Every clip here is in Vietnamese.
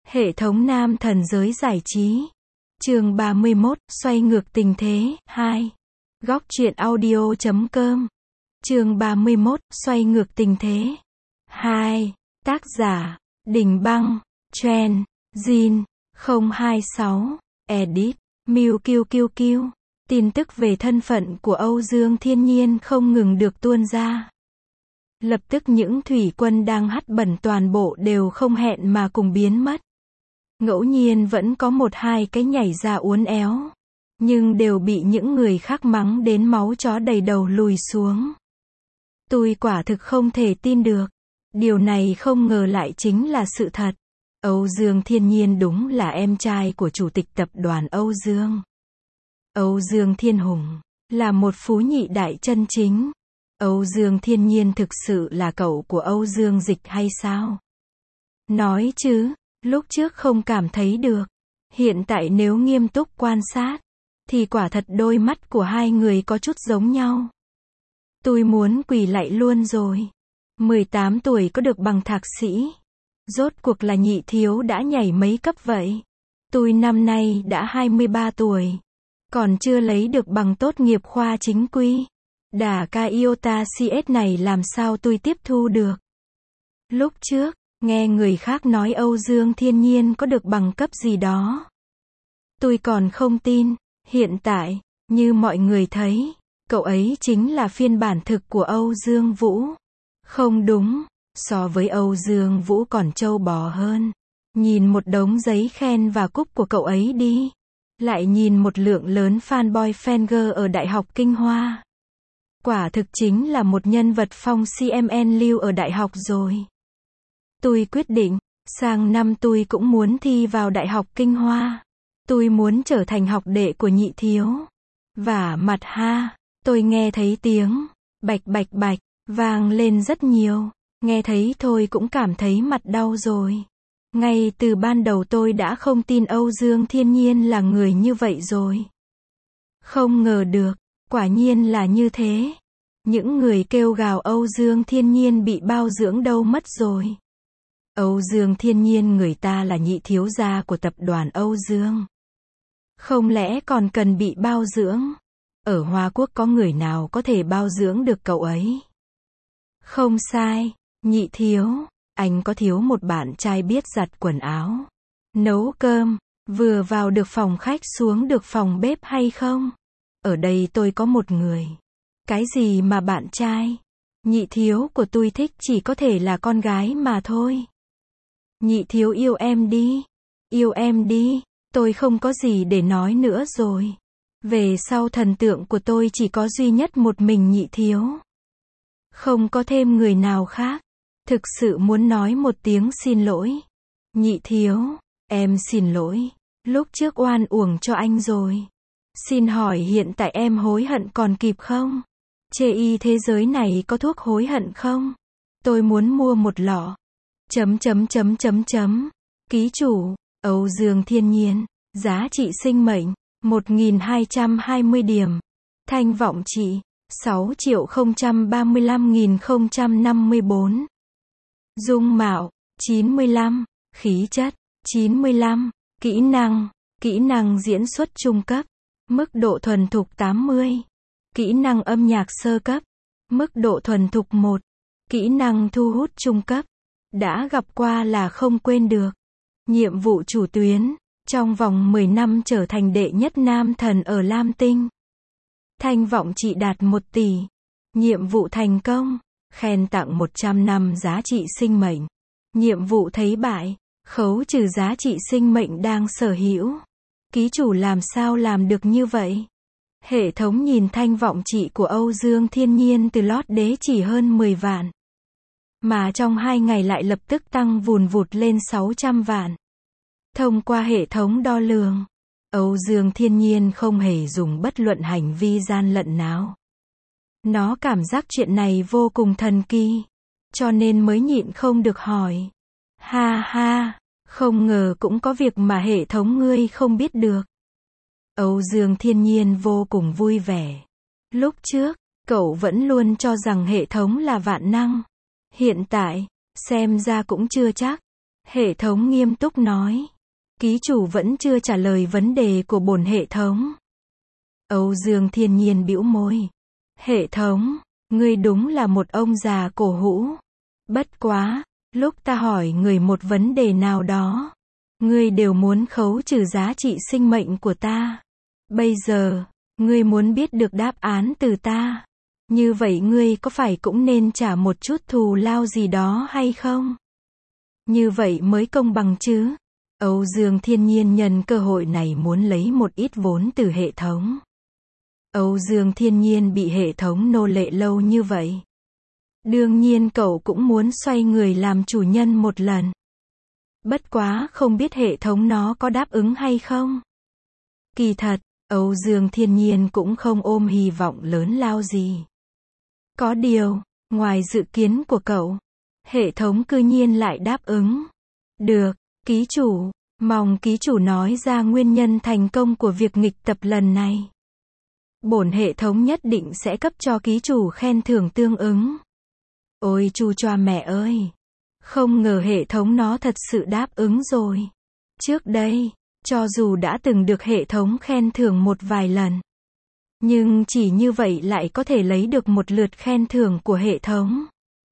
Hệ thống nam thần giới giải trí. Chương 31, xoay ngược tình thế, 2. Góc truyện audio.com. Chương 31, xoay ngược tình thế. 2. Tác giả, Đình Băng, Trend, Jin, 026, Edit, Mew QQQ. Tin tức về thân phận của Âu Dương Thiên Nhiên không ngừng được tuôn ra. Lập tức những thủy quân đang hắt bẩn toàn bộ đều không hẹn mà cùng biến mất. Ngẫu nhiên vẫn có một hai cái nhảy ra uốn éo, nhưng đều bị những người khác mắng đến máu chó đầy đầu lùi xuống. Tôi quả thực không thể tin được. Điều này không ngờ lại chính là sự thật. Âu Dương Thiên Nhiên đúng là em trai của chủ tịch tập đoàn Âu Dương. Âu Dương Thiên Hùng là một phú nhị đại chân chính. Âu Dương Thiên Nhiên thực sự là cậu của Âu Dương Dịch hay sao? Nói chứ, lúc trước không cảm thấy được. Hiện tại nếu nghiêm túc quan sát, thì quả thật đôi mắt của hai người có chút giống nhau. Tôi muốn quỳ lạy luôn rồi. 18 tuổi có được bằng thạc sĩ. Rốt cuộc là nhị thiếu đã nhảy mấy cấp vậy? Tôi năm nay đã 23 tuổi. Còn chưa lấy được bằng tốt nghiệp khoa chính quy. Đả ca iota CS này làm sao tôi tiếp thu được? Lúc trước, nghe người khác nói Âu Dương Thiên Nhiên có được bằng cấp gì đó. Tôi còn không tin. Hiện tại, như mọi người thấy, cậu ấy chính là phiên bản thực của Âu Dương Vũ. Không đúng, so với Âu Dương Vũ còn trâu bò hơn. Nhìn một đống giấy khen và cúp của cậu ấy đi. Lại nhìn một lượng lớn fanboy fangirl ở Đại học Kinh Hoa. Quả thực chính là một nhân vật phong CMN lưu ở đại học rồi. Tôi quyết định, sang năm tôi cũng muốn thi vào Đại học Kinh Hoa. Tôi muốn trở thành học đệ của nhị thiếu. Vả mặt ha, tôi nghe thấy tiếng bạch bạch bạch vang lên rất nhiều. Nghe thấy thôi cũng cảm thấy mặt đau rồi. Ngay từ ban đầu tôi đã không tin Âu Dương Thiên Nhiên là người như vậy rồi. Không ngờ được, quả nhiên là như thế. Những người kêu gào Âu Dương Thiên Nhiên bị bao dưỡng đâu mất rồi. Âu Dương Thiên Nhiên người ta là nhị thiếu gia của tập đoàn Âu Dương. Không lẽ còn cần bị bao dưỡng? Ở Hoa Quốc có người nào có thể bao dưỡng được cậu ấy? Không sai, nhị thiếu, anh có thiếu một bạn trai biết giặt quần áo, nấu cơm, vừa vào được phòng khách xuống được phòng bếp hay không? Ở đây tôi có một người. Cái gì mà bạn trai? Nhị thiếu của tôi thích chỉ có thể là con gái mà thôi. Nhị thiếu yêu em đi. Yêu em đi. Tôi không có gì để nói nữa rồi. Về sau thần tượng của tôi chỉ có duy nhất một mình nhị thiếu. Không có thêm người nào khác. Thực sự muốn nói một tiếng xin lỗi. Nhị thiếu, em xin lỗi. Lúc trước oan uổng cho anh rồi. Xin hỏi hiện tại em hối hận còn kịp không? Chê y thế giới này có thuốc hối hận không? Tôi muốn mua một lọ. Ký chủ, Âu Dương Thiên Nhiên, giá trị sinh mệnh, 1.220 điểm. Thanh vọng trị, 6.035.054. Dung mạo, 95. Khí chất, 95. Kỹ năng diễn xuất trung cấp. Mức độ thuần thục 80. Kỹ năng âm nhạc sơ cấp. Mức độ thuần thục 1. Kỹ năng thu hút trung cấp. Đã gặp qua là không quên được. Nhiệm vụ chủ tuyến. Trong vòng 10 năm trở thành đệ nhất nam thần ở Lam Tinh. Thanh vọng trị đạt 1 tỷ. Nhiệm vụ thành công. Khen tặng 100 năm giá trị sinh mệnh. Nhiệm vụ thấy bại. Khấu trừ giá trị sinh mệnh đang sở hữu. Ký chủ làm sao làm được như vậy? Hệ thống nhìn thanh vọng trị của Âu Dương Thiên Nhiên từ lót đế chỉ hơn 10 vạn. Mà trong 2 ngày lại lập tức tăng vùn vụt lên 600 vạn. Thông qua hệ thống đo lường, Âu Dương Thiên Nhiên không hề dùng bất luận hành vi gian lận nào. Nó cảm giác chuyện này vô cùng thần kỳ, cho nên mới nhịn không được hỏi. Ha ha, không ngờ cũng có việc mà hệ thống ngươi không biết được. Âu Dương Thiên Nhiên vô cùng vui vẻ. Lúc trước, cậu vẫn luôn cho rằng hệ thống là vạn năng. Hiện tại, xem ra cũng chưa chắc. Hệ thống nghiêm túc nói. Ký chủ vẫn chưa trả lời vấn đề của bổn hệ thống. Âu Dương Thiên Nhiên bĩu môi. Hệ thống, ngươi đúng là một ông già cổ hũ. Bất quá, lúc ta hỏi người một vấn đề nào đó, ngươi đều muốn khấu trừ giá trị sinh mệnh của ta. Bây giờ, ngươi muốn biết được đáp án từ ta. Như vậy ngươi có phải cũng nên trả một chút thù lao gì đó hay không? Như vậy mới công bằng chứ. Âu Dương Thiên Nhiên nhân cơ hội này muốn lấy một ít vốn từ hệ thống. Âu Dương Thiên Nhiên bị hệ thống nô lệ lâu như vậy. Đương nhiên cậu cũng muốn xoay người làm chủ nhân một lần. Bất quá không biết hệ thống nó có đáp ứng hay không. Kỳ thật, Âu Dương Thiên Nhiên cũng không ôm hy vọng lớn lao gì. Có điều, ngoài dự kiến của cậu, hệ thống cư nhiên lại đáp ứng. Được, ký chủ, mong ký chủ nói ra nguyên nhân thành công của việc nghịch tập lần này. Bổn hệ thống nhất định sẽ cấp cho ký chủ khen thưởng tương ứng. Ôi chu choa mẹ ơi! Không ngờ hệ thống nó thật sự đáp ứng rồi. Trước đây, cho dù đã từng được hệ thống khen thưởng một vài lần, nhưng chỉ như vậy lại có thể lấy được một lượt khen thưởng của hệ thống.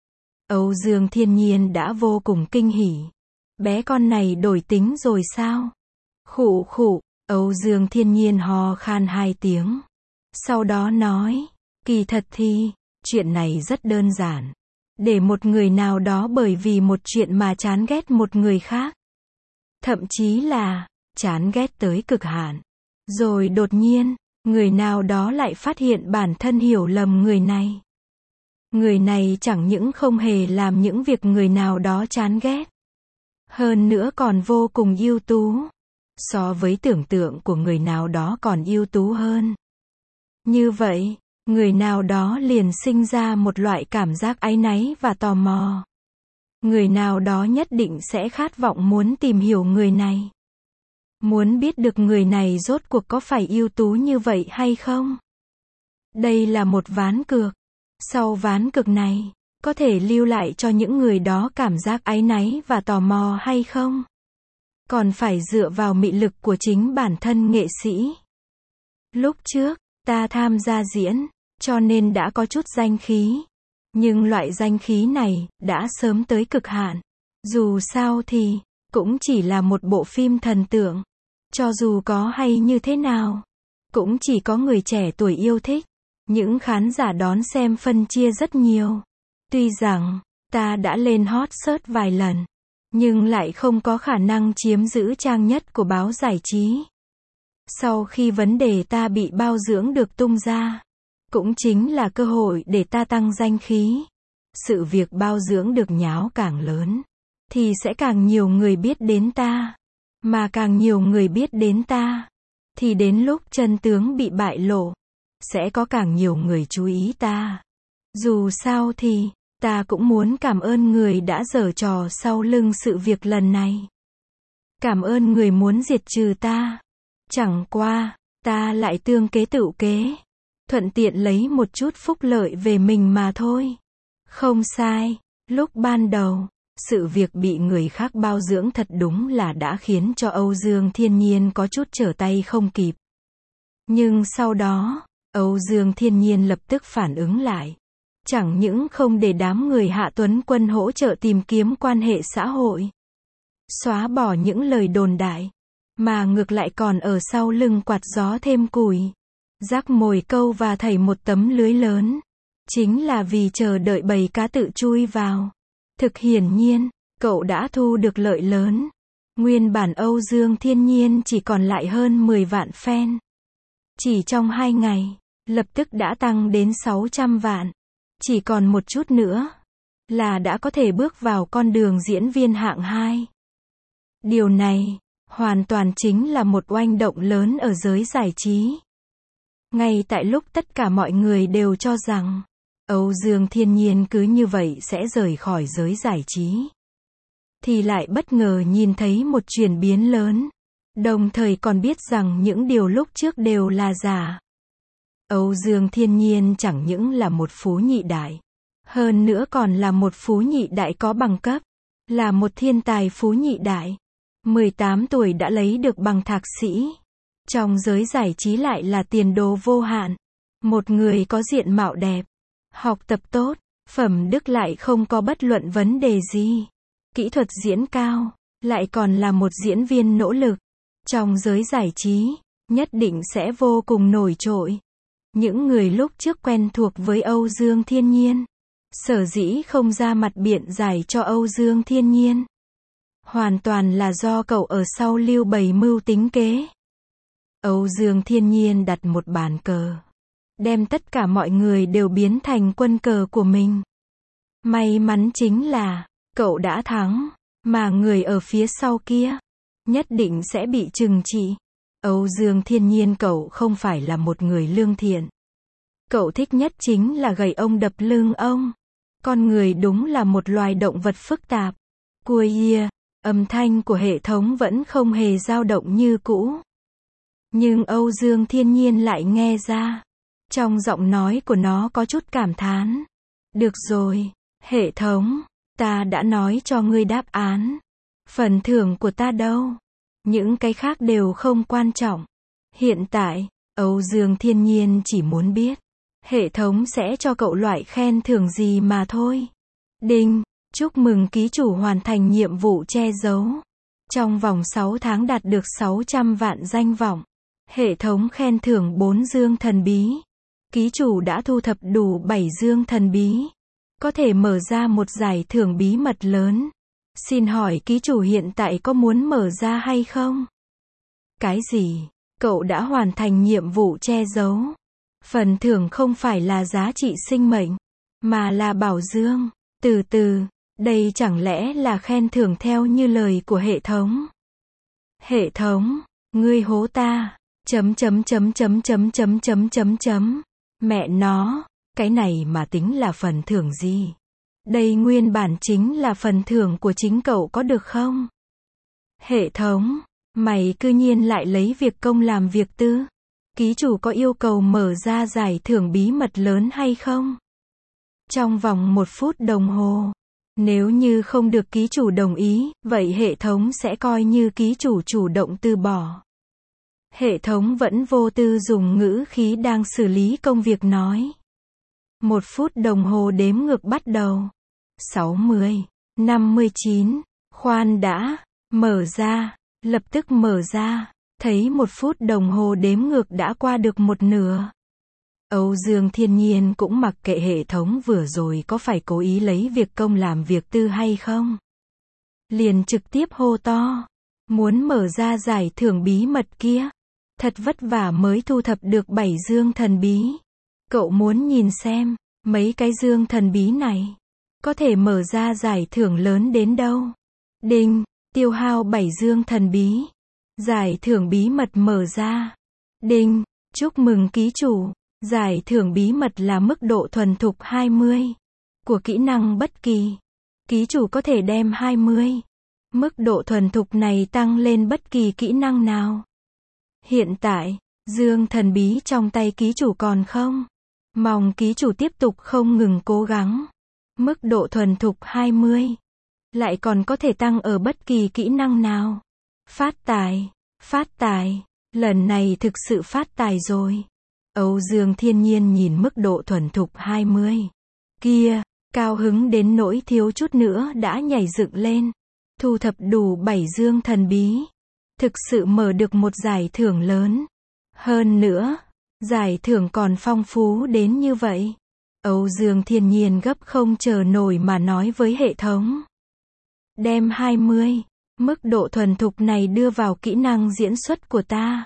Âu Dương Thiên Nhiên đã vô cùng kinh hỉ. Bé con này đổi tính rồi sao? Khụ khụ, Âu Dương Thiên Nhiên ho khan 2 tiếng. Sau đó nói, kỳ thật thì, chuyện này rất đơn giản. Để một người nào đó bởi vì một chuyện mà chán ghét một người khác. Thậm chí là, chán ghét tới cực hạn. Rồi đột nhiên, người nào đó lại phát hiện bản thân hiểu lầm người này. Người này chẳng những không hề làm những việc người nào đó chán ghét. Hơn nữa còn vô cùng ưu tú. So với tưởng tượng của người nào đó còn ưu tú hơn. Như vậy, người nào đó liền sinh ra một loại cảm giác áy náy và tò mò. Người nào đó nhất định sẽ khát vọng muốn tìm hiểu người này. Muốn biết được người này rốt cuộc có phải ưu tú như vậy hay không? Đây là một ván cược. Sau ván cược này, có thể lưu lại cho những người đó cảm giác áy náy và tò mò hay không? Còn phải dựa vào mị lực của chính bản thân nghệ sĩ. Lúc trước, ta tham gia diễn, cho nên đã có chút danh khí. Nhưng loại danh khí này, đã sớm tới cực hạn. Dù sao thì, cũng chỉ là một bộ phim thần tượng. Cho dù có hay như thế nào, cũng chỉ có người trẻ tuổi yêu thích. Những khán giả đón xem phân chia rất nhiều. Tuy rằng, ta đã lên hot search vài lần, nhưng lại không có khả năng chiếm giữ trang nhất của báo giải trí. Sau khi vấn đề ta bị bao dưỡng được tung ra, cũng chính là cơ hội để ta tăng danh khí. Sự việc bao dưỡng được nháo càng lớn, thì sẽ càng nhiều người biết đến ta. Mà càng nhiều người biết đến ta, thì đến lúc chân tướng bị bại lộ, sẽ có càng nhiều người chú ý ta. Dù sao thì, ta cũng muốn cảm ơn người đã giở trò sau lưng sự việc lần này. Cảm ơn người muốn diệt trừ ta. Chẳng qua, ta lại tương kế tựu kế. Thuận tiện lấy một chút phúc lợi về mình mà thôi. Không sai, lúc ban đầu, sự việc bị người khác bao dưỡng thật đúng là đã khiến cho Âu Dương Thiên Nhiên có chút trở tay không kịp. Nhưng sau đó, Âu Dương Thiên Nhiên lập tức phản ứng lại. Chẳng những không để đám người Hạ Tuấn Quân hỗ trợ tìm kiếm quan hệ xã hội, xóa bỏ những lời đồn đại, mà ngược lại còn ở sau lưng quạt gió thêm củi, rắc mồi câu và thảy một tấm lưới lớn. Chính là vì chờ đợi bầy cá tự chui vào. Thực hiển nhiên, cậu đã thu được lợi lớn. Nguyên bản Âu Dương Thiên Nhiên chỉ còn lại hơn 10 vạn fan. Chỉ trong 2 ngày, lập tức đã tăng đến 600 vạn. Chỉ còn một chút nữa, là đã có thể bước vào con đường diễn viên hạng 2. Điều này, hoàn toàn chính là một oanh động lớn ở giới giải trí. Ngay tại lúc tất cả mọi người đều cho rằng, Âu Dương Thiên Nhiên cứ như vậy sẽ rời khỏi giới giải trí, thì lại bất ngờ nhìn thấy một chuyển biến lớn, đồng thời còn biết rằng những điều lúc trước đều là giả. Âu Dương Thiên Nhiên chẳng những là một phú nhị đại, hơn nữa còn là một phú nhị đại có bằng cấp. là một thiên tài phú nhị đại. 18 tuổi đã lấy được bằng thạc sĩ. Trong giới giải trí lại là tiền đồ vô hạn. Một người có diện mạo đẹp, học tập tốt, phẩm đức lại không có bất luận vấn đề gì. Kỹ thuật diễn cao, lại còn là một diễn viên nỗ lực. Trong giới giải trí, nhất định sẽ vô cùng nổi trội. Những người lúc trước quen thuộc với Âu Dương Thiên Nhiên, sở dĩ không ra mặt biện giải cho Âu Dương Thiên Nhiên, hoàn toàn là do cậu ở sau lưu bày mưu tính kế. Âu Dương Thiên Nhiên đặt một bàn cờ, đem tất cả mọi người đều biến thành quân cờ của mình. May mắn chính là, cậu đã thắng, mà người ở phía sau kia, nhất định sẽ bị trừng trị. Âu Dương Thiên Nhiên cậu không phải là một người lương thiện. Cậu thích nhất chính là gậy ông đập lưng ông. Con người đúng là một loài động vật phức tạp. Cua ear, âm thanh của hệ thống vẫn không hề dao động như cũ. Nhưng Âu Dương Thiên Nhiên lại nghe ra. Trong giọng nói của nó có chút cảm thán. Được rồi, hệ thống, ta đã nói cho ngươi đáp án. Phần thưởng của ta đâu? Những cái khác đều không quan trọng. Hiện tại, Âu Dương Thiên Nhiên chỉ muốn biết, hệ thống sẽ cho cậu loại khen thưởng gì mà thôi. Đinh, chúc mừng ký chủ hoàn thành nhiệm vụ che giấu. Trong vòng 6 tháng đạt được 600 vạn danh vọng. Hệ thống khen thưởng 4 dương thần bí. Ký chủ đã thu thập đủ 7 dương thần bí. Có thể mở ra một giải thưởng bí mật lớn. Xin hỏi ký chủ hiện tại có muốn mở ra hay không? Cái gì? Cậu đã hoàn thành nhiệm vụ che giấu. Phần thưởng không phải là giá trị sinh mệnh, mà là bảo dương. Từ từ, đây chẳng lẽ là khen thưởng theo như lời của hệ thống? Hệ thống, ngươi hố ta. Mẹ nó, cái này mà tính là phần thưởng gì? Đây nguyên bản chính là phần thưởng của chính cậu có được không? Hệ thống, mày cư nhiên lại lấy việc công làm việc tư. Ký chủ có yêu cầu mở ra giải thưởng bí mật lớn hay không? Trong vòng 1 phút đồng hồ. Nếu như không được ký chủ đồng ý, vậy hệ thống sẽ coi như ký chủ chủ động từ bỏ. Hệ thống vẫn vô tư dùng ngữ khí đang xử lý công việc nói. 1 phút đồng hồ đếm ngược bắt đầu. 60, 59, khoan đã, mở ra, lập tức mở ra, thấy 1 phút đồng hồ đếm ngược đã qua được một nửa. Âu Dương Thiên Nhiên cũng mặc kệ hệ thống vừa rồi có phải cố ý lấy việc công làm việc tư hay không. Liền trực tiếp hô to, muốn mở ra giải thưởng bí mật kia. Thật vất vả mới thu thập được 7 dương thần bí. Cậu muốn nhìn xem, mấy cái dương thần bí này, có thể mở ra giải thưởng lớn đến đâu. Đinh, tiêu hao 7 dương thần bí. Giải thưởng bí mật mở ra. Đinh, chúc mừng ký chủ. Giải thưởng bí mật là mức độ thuần thục 20 của kỹ năng bất kỳ. Ký chủ có thể đem 20 mức độ thuần thục này tăng lên bất kỳ kỹ năng nào. Hiện tại, dương thần bí trong tay ký chủ còn không? Mong ký chủ tiếp tục không ngừng cố gắng. Mức độ thuần thục 20. Lại còn có thể tăng ở bất kỳ kỹ năng nào. Phát tài, phát tài. Lần này thực sự phát tài rồi. Âu Dương Thiên Nhiên nhìn mức độ thuần thục 20. Kia, cao hứng đến nỗi thiếu chút nữa đã nhảy dựng lên. Thu thập đủ 7 dương thần bí. Thực sự mở được một giải thưởng lớn. Hơn nữa, giải thưởng còn phong phú đến như vậy. Âu Dương Thiên Nhiên gấp không chờ nổi mà nói với hệ thống. Đem 20 mức độ thuần thục này đưa vào kỹ năng diễn xuất của ta.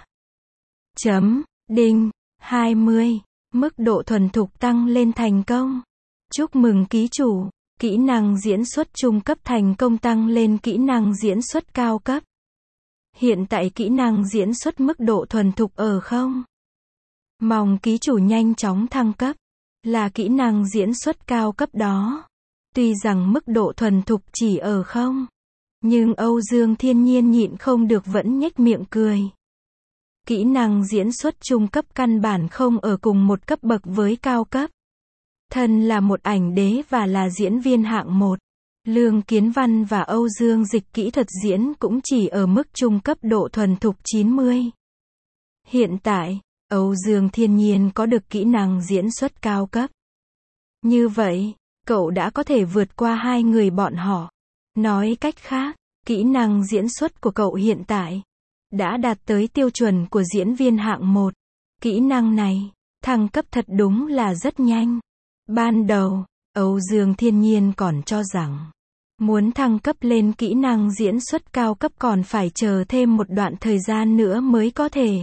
Đinh, 20 mức độ thuần thục tăng lên thành công. Chúc mừng ký chủ, kỹ năng diễn xuất trung cấp thành công tăng lên kỹ năng diễn xuất cao cấp. Hiện tại kỹ năng diễn xuất mức độ thuần thục ở không? Mong ký chủ nhanh chóng thăng cấp. Là kỹ năng diễn xuất cao cấp đó. Tuy rằng mức độ thuần thục chỉ ở không, nhưng Âu Dương Thiên Nhiên nhịn không được vẫn nhếch miệng cười. Kỹ năng diễn xuất trung cấp căn bản không ở cùng một cấp bậc với cao cấp. Thân là một ảnh đế và là diễn viên hạng 1. Lương Kiến Văn và Âu Dương Dịch kỹ thuật diễn cũng chỉ ở mức trung cấp độ thuần thục 90. Hiện tại, Âu Dương Thiên Nhiên có được kỹ năng diễn xuất cao cấp. Như vậy, cậu đã có thể vượt qua hai người bọn họ. Nói cách khác, kỹ năng diễn xuất của cậu hiện tại đã đạt tới tiêu chuẩn của diễn viên hạng 1. Kỹ năng này, thăng cấp thật đúng là rất nhanh. Ban đầu, Âu Dương Thiên Nhiên còn cho rằng, muốn thăng cấp lên kỹ năng diễn xuất cao cấp còn phải chờ thêm một đoạn thời gian nữa mới có thể.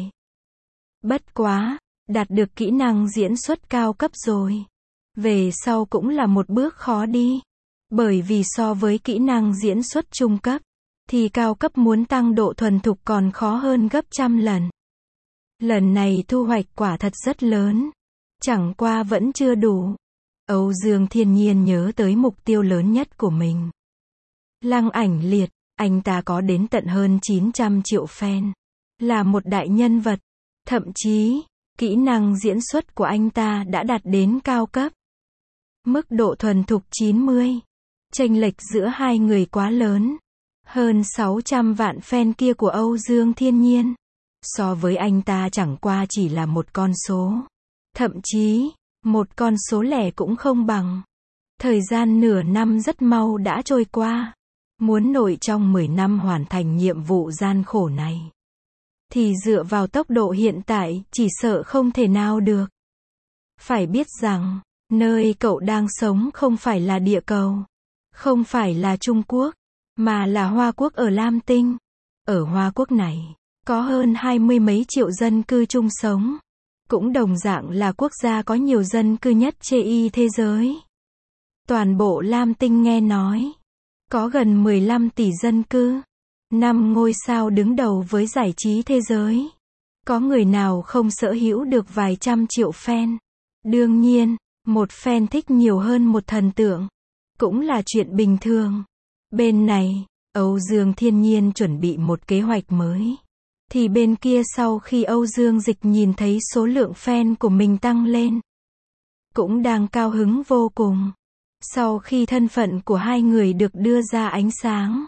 Bất quá, đạt được kỹ năng diễn xuất cao cấp rồi, về sau cũng là một bước khó đi. Bởi vì so với kỹ năng diễn xuất trung cấp, thì cao cấp muốn tăng độ thuần thục còn khó hơn gấp trăm lần. Lần này thu hoạch quả thật rất lớn. Chẳng qua vẫn chưa đủ. Âu Dương Thiên Nhiên nhớ tới mục tiêu lớn nhất của mình. Lăng Ảnh Liệt, anh ta có đến tận hơn 900 triệu fan. Là một đại nhân vật. Thậm chí, kỹ năng diễn xuất của anh ta đã đạt đến cao cấp. Mức độ thuần thục 90. Chênh lệch giữa hai người quá lớn. Hơn 600 vạn fan kia của Âu Dương Thiên Nhiên, so với anh ta chẳng qua chỉ là một con số. Thậm chí, một con số lẻ cũng không bằng. Thời gian nửa năm rất mau đã trôi qua. Muốn nội trong 10 năm hoàn thành nhiệm vụ gian khổ này, thì dựa vào tốc độ hiện tại, chỉ sợ không thể nào được. Phải biết rằng, nơi cậu đang sống không phải là địa cầu, không phải là Trung Quốc, mà là Hoa Quốc ở Lam Tinh. Ở Hoa Quốc này, có hơn 20 mấy triệu dân cư chung sống. Cũng đồng dạng là quốc gia có nhiều dân cư nhất trên thế giới. Toàn bộ Lam Tinh nghe nói, có gần 15 tỷ dân cư. 5 ngôi sao đứng đầu với giải trí thế giới. Có người nào không sở hữu được vài trăm triệu fan. Đương nhiên, một fan thích nhiều hơn một thần tượng cũng là chuyện bình thường. Bên này, Âu Dương Thiên Nhiên chuẩn bị một kế hoạch mới. Thì bên kia sau khi Âu Dương Dịch nhìn thấy số lượng fan của mình tăng lên, cũng đang cao hứng vô cùng. Sau khi thân phận của hai người được đưa ra ánh sáng,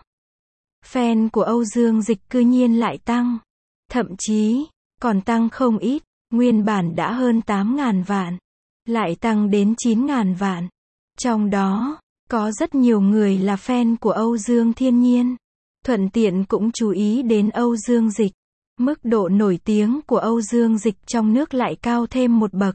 fan của Âu Dương Dịch cư nhiên lại tăng. Thậm chí, còn tăng không ít, nguyên bản đã hơn 8.000 vạn, lại tăng đến 9.000 vạn. Trong đó, có rất nhiều người là fan của Âu Dương Thiên Nhiên. Thuận tiện cũng chú ý đến Âu Dương Dịch. Mức độ nổi tiếng của Âu Dương Dịch trong nước lại cao thêm một bậc.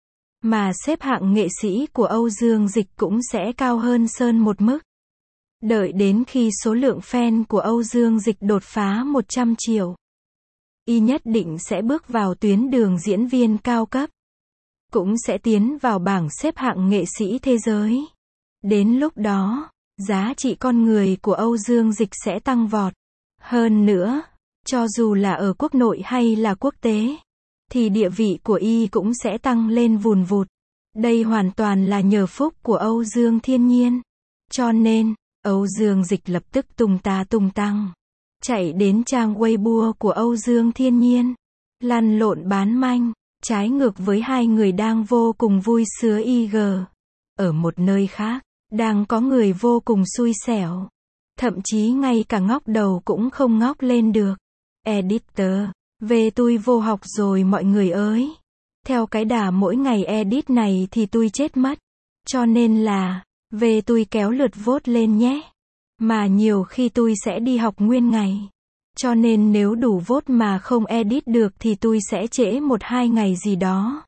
Mà xếp hạng nghệ sĩ của Âu Dương Dịch cũng sẽ cao hơn Sơn một mức. Đợi đến khi số lượng fan của Âu Dương Dịch đột phá 100 triệu, y nhất định sẽ bước vào tuyến đường diễn viên cao cấp. Cũng sẽ tiến vào bảng xếp hạng nghệ sĩ thế giới. Đến lúc đó, giá trị con người của Âu Dương Dịch sẽ tăng vọt. Hơn nữa, cho dù là ở quốc nội hay là quốc tế, thì địa vị của y cũng sẽ tăng lên vùn vụt. Đây hoàn toàn là nhờ phúc của Âu Dương Thiên Nhiên. Cho nên, Âu Dương Dịch lập tức tung ta tung tăng, chạy đến trang Weibo của Âu Dương Thiên Nhiên, lăn lộn bán manh, trái ngược với hai người đang vô cùng vui sướng IG. Ở một nơi khác, đang có người vô cùng xui xẻo, thậm chí ngay cả ngóc đầu cũng không ngóc lên được. Editor, về tôi vô học rồi mọi người ơi. Theo cái đà mỗi ngày edit này thì tôi chết mất. Cho nên là, về tôi kéo lượt vote lên nhé. Mà nhiều khi tôi sẽ đi học nguyên ngày. Cho nên nếu đủ vote mà không edit được thì tôi sẽ trễ 1-2 ngày gì đó.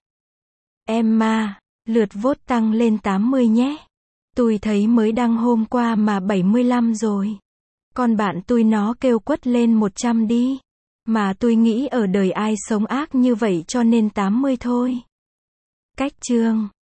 Emma, lượt vote tăng lên 80 nhé. Tôi thấy mới đăng hôm qua mà 75 rồi. Con bạn tôi nó kêu quất lên 100 đi. Mà tôi nghĩ ở đời ai sống ác như vậy cho nên 80 thôi. Cách chương